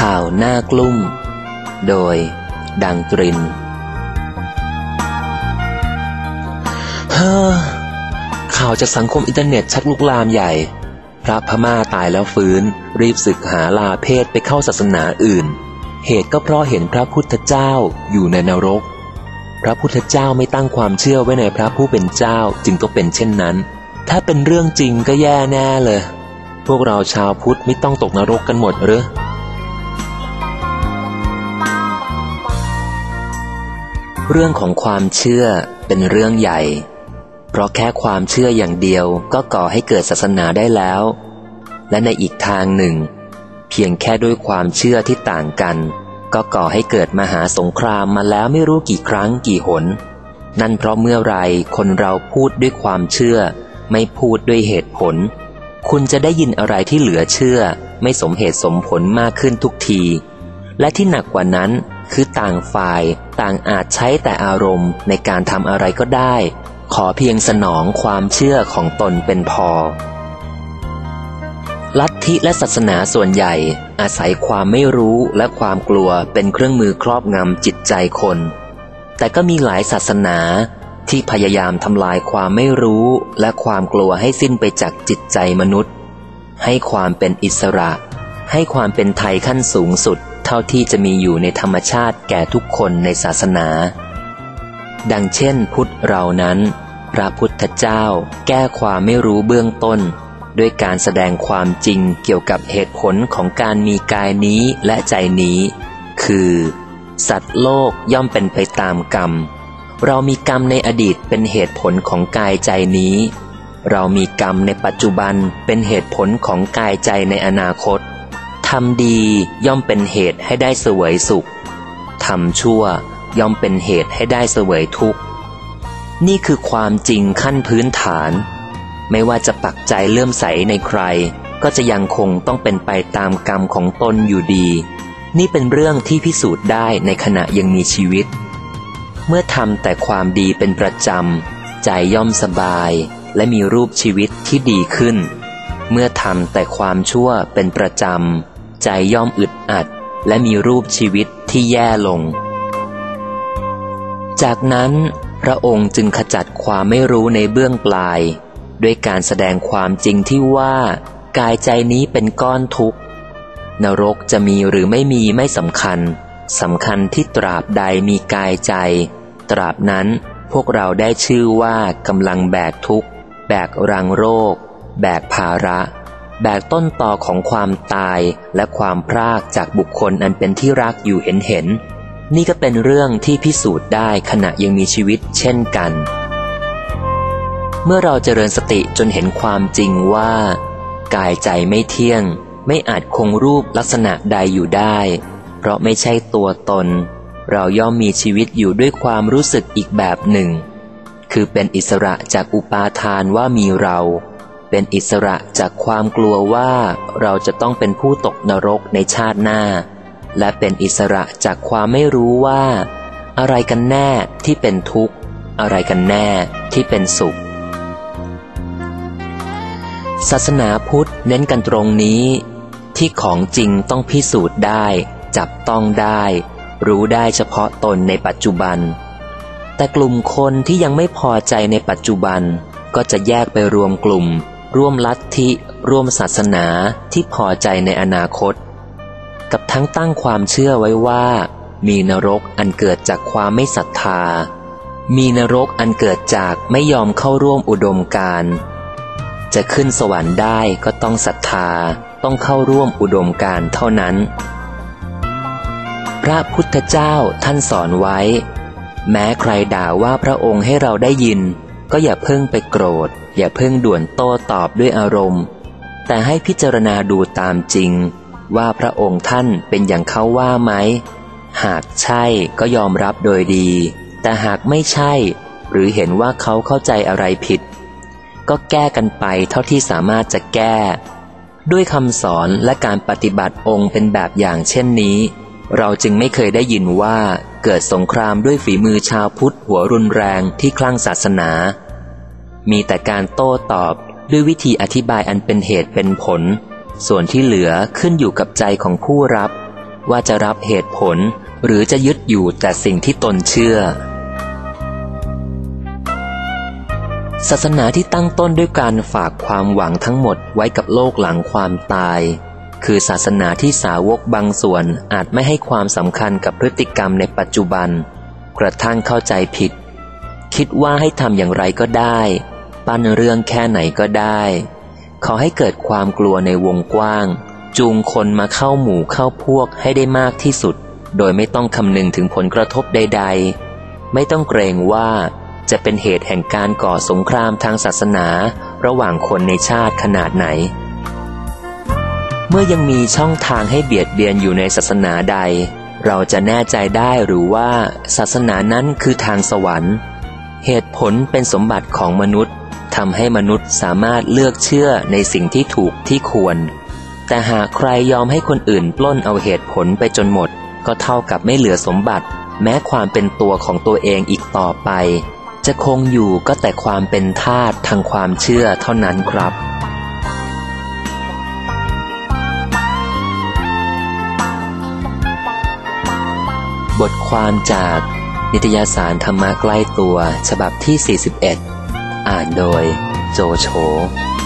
ข่าวหน้ากลุ้มโดยดังตรินข่าวจากสังคมอินเทอร์เน็ตชักลุกลามใหญ่พระพม่าตายแล้วฟื้นรีบสึกหาลาเพศไปเข้าศาสนาอื่นเหตุก็เพราะเห็นพระพุทธเจ้าอยู่ในนรกพระพุทธเจ้าไม่ตั้งความเชื่อไว้ในพระผู้เป็นเจ้าจึงต้องเป็นเช่นนั้นถ้าเป็นเรื่องจริงก็แย่แน่เลยพวกเราชาวพุทธไม่ต้องตกนรกกันหมดหรือเรื่องของความเชื่อเป็นเรื่องใหญ่เพราะแค่ความเชื่ออย่างเดียวก็ก่อให้เกิดศาสนาได้แล้วและในอีกทางหนึ่งเพียงแค่ด้วยความเชื่อที่ต่างกันก็ก่อให้เกิดมหาสงครามมาแล้วไม่รู้กี่ครั้งกี่หนนั่นเพราะเมื่อไรคนเราพูดด้วยความเชื่อไม่พูดด้วยเหตุผลคุณจะได้ยินอะไรที่เหลือเชื่อไม่สมเหตุสมผลมากขึ้นทุกทีและที่หนักกว่านั้นคือต่างฝ่ายต่างอาจใช้แต่อารมณ์ในการทำอะไรก็ได้ขอเพียงสนองความเชื่อของตนเป็นพอลัทธิและศาสนาส่วนใหญ่อาศัยความไม่รู้และความกลัวเป็นเครื่องมือครอบงำจิตใจคนแต่ก็มีหลายศาสนาที่พยายามทำลายความไม่รู้และความกลัวให้สิ้นไปจากจิตใจมนุษย์ให้ความเป็นอิสระให้ความเป็นไทยขั้นสูงสุดเท่าที่จะมีอยู่ในธรรมชาติแก่ทุกคนในศาสนาดังเช่นพุทธเรานั้นพระพุทธเจ้าแก้ความไม่รู้เบื้องต้นด้วยการแสดงความจริงเกี่ยวกับเหตุผลของการมีกายนี้และใจนี้คือสัตว์โลกย่อมเป็นไปตามกรรมเรามีกรรมในอดีตเป็นเหตุผลของกายใจนี้เรามีกรรมในปัจจุบันเป็นเหตุผลของกายใจในอนาคตทำดีย่อมเป็นเหตุให้ได้เสวยสุขทำชั่วย่อมเป็นเหตุให้ได้เสวยทุกข์นี่คือความจริงขั้นพื้นฐานไม่ว่าจะปักใจเลื่อมใสในใครก็จะยังคงต้องเป็นไปตามกรรมของตนอยู่ดีนี่เป็นเรื่องที่พิสูจน์ได้ในขณะยังมีชีวิตเมื่อทำแต่ความดีเป็นประจำใจย่อมสบายและมีรูปชีวิตที่ดีขึ้นเมื่อทำแต่ความชั่วเป็นประจำใจย่อมอึดอัดและมีรูปชีวิตที่แย่ลงจากนั้นพระองค์จึงขจัดความไม่รู้ในเบื้องปลายด้วยการแสดงความจริงที่ว่ากายใจนี้เป็นก้อนทุกข์นรกจะมีหรือไม่มีไม่สำคัญสำคัญที่ตราบใดมีกายใจตราบนั้นพวกเราได้ชื่อว่ากำลังแบกทุกข์แบกรังโรคแบกภาระแบกต้นตอของความตายและความพรากจากบุคคลอันเป็นที่รักอยู่เห็นนี่ก็เป็นเรื่องที่พิสูจน์ได้ขณะยังมีชีวิตเช่นกันเมื่อเราเจริญสติจนเห็นความจริงว่ากายใจไม่เที่ยงไม่อาจคงรูปลักษณะใดอยู่ได้เพราะไม่ใช่ตัวตนเราย่อมมีชีวิตอยู่ด้วยความรู้สึกอีกแบบหนึ่งคือเป็นอิสระจากอุปาทานว่ามีเราเป็นอิสระจากความกลัวว่าเราจะต้องเป็นผู้ตกนรกในชาติหน้าและเป็นอิสระจากความไม่รู้ว่าอะไรกันแน่ที่เป็นทุกข์อะไรกันแน่ที่เป็นสุขศาสนาพุทธเน้นกันตรงนี้ที่ของจริงต้องพิสูจน์ได้จับต้องได้รู้ได้เฉพาะตนในปัจจุบันแต่กลุ่มคนที่ยังไม่พอใจในปัจจุบันก็จะแยกไปรวมกลุ่มร่วมลัทธิร่วมศาสนาที่พอใจในอนาคตกับทั้งตั้งความเชื่อไว้ว่ามีนรกอันเกิดจากความไม่ศรัทธามีนรกอันเกิดจากไม่ยอมเข้าร่วมอุดมการณ์จะขึ้นสวรรค์ได้ก็ต้องศรัทธาต้องเข้าร่วมอุดมการณ์เท่านั้นพระพุทธเจ้าท่านสอนไว้แม้ใครด่าว่าพระองค์ให้เราได้ยินก็อย่าเพิ่งไปโกรธอย่าเพิ่งด่วนโต้ตอบด้วยอารมณ์แต่ให้พิจารณาดูตามจริงว่าพระองค์ท่านเป็นอย่างเขาว่าไหมหากใช่ก็ยอมรับโดยดีแต่หากไม่ใช่หรือเห็นว่าเขาเข้าใจอะไรผิดก็แก้กันไปเท่าที่สามารถจะแก้ด้วยคำสอนและการปฏิบัติองค์เป็นแบบอย่างเช่นนี้เราจึงไม่เคยได้ยินว่าเกิดสงครามด้วยฝีมือชาวพุทธหัวรุนแรงที่คลั่งศาสนามีแต่การโต้ตอบด้วยวิธีอธิบายอันเป็นเหตุเป็นผลส่วนที่เหลือขึ้นอยู่กับใจของผู้รับว่าจะรับเหตุผลหรือจะยึดอยู่แต่สิ่งที่ตนเชื่อศาสนาที่ตั้งต้นด้วยการฝากความหวังทั้งหมดไว้กับโลกหลังความตายคือศาสนาที่สาวกบางส่วนอาจไม่ให้ความสำคัญกับพฤติกรรมในปัจจุบันกระทั่งเข้าใจผิดคิดว่าให้ทำอย่างไรก็ได้ปั้นเรื่องแค่ไหนก็ได้ขอให้เกิดความกลัวในวงกว้างจูงคนมาเข้าหมู่เข้าพวกให้ได้มากที่สุดโดยไม่ต้องคำนึงถึงผลกระทบใดๆไม่ต้องเกรงว่าจะเป็นเหตุแห่งการก่อสงครามทางศาสนาระหว่างคนในชาติขนาดไหนเมื่อยังมีช่องทางให้เบียดเบียนอยู่ในศาสนาใดเราจะแน่ใจได้หรือว่าศาสนานั้นคือทางสวรรค์เหตุผลเป็นสมบัติของมนุษย์ทำให้มนุษย์สามารถเลือกเชื่อในสิ่งที่ถูกที่ควรแต่หากใครยอมให้คนอื่นปล้นเอาเหตุผลไปจนหมดก็เท่ากับไม่เหลือสมบัติแม้ความเป็นตัวของตัวเองอีกต่อไปจะคงอยู่ก็แต่ความเป็นทาสทางความเชื่อเท่านั้นครับบทความจากนิตยสารธรรมะใกล้ตัวฉบับที่ 41 อ่านโดยโจโฉ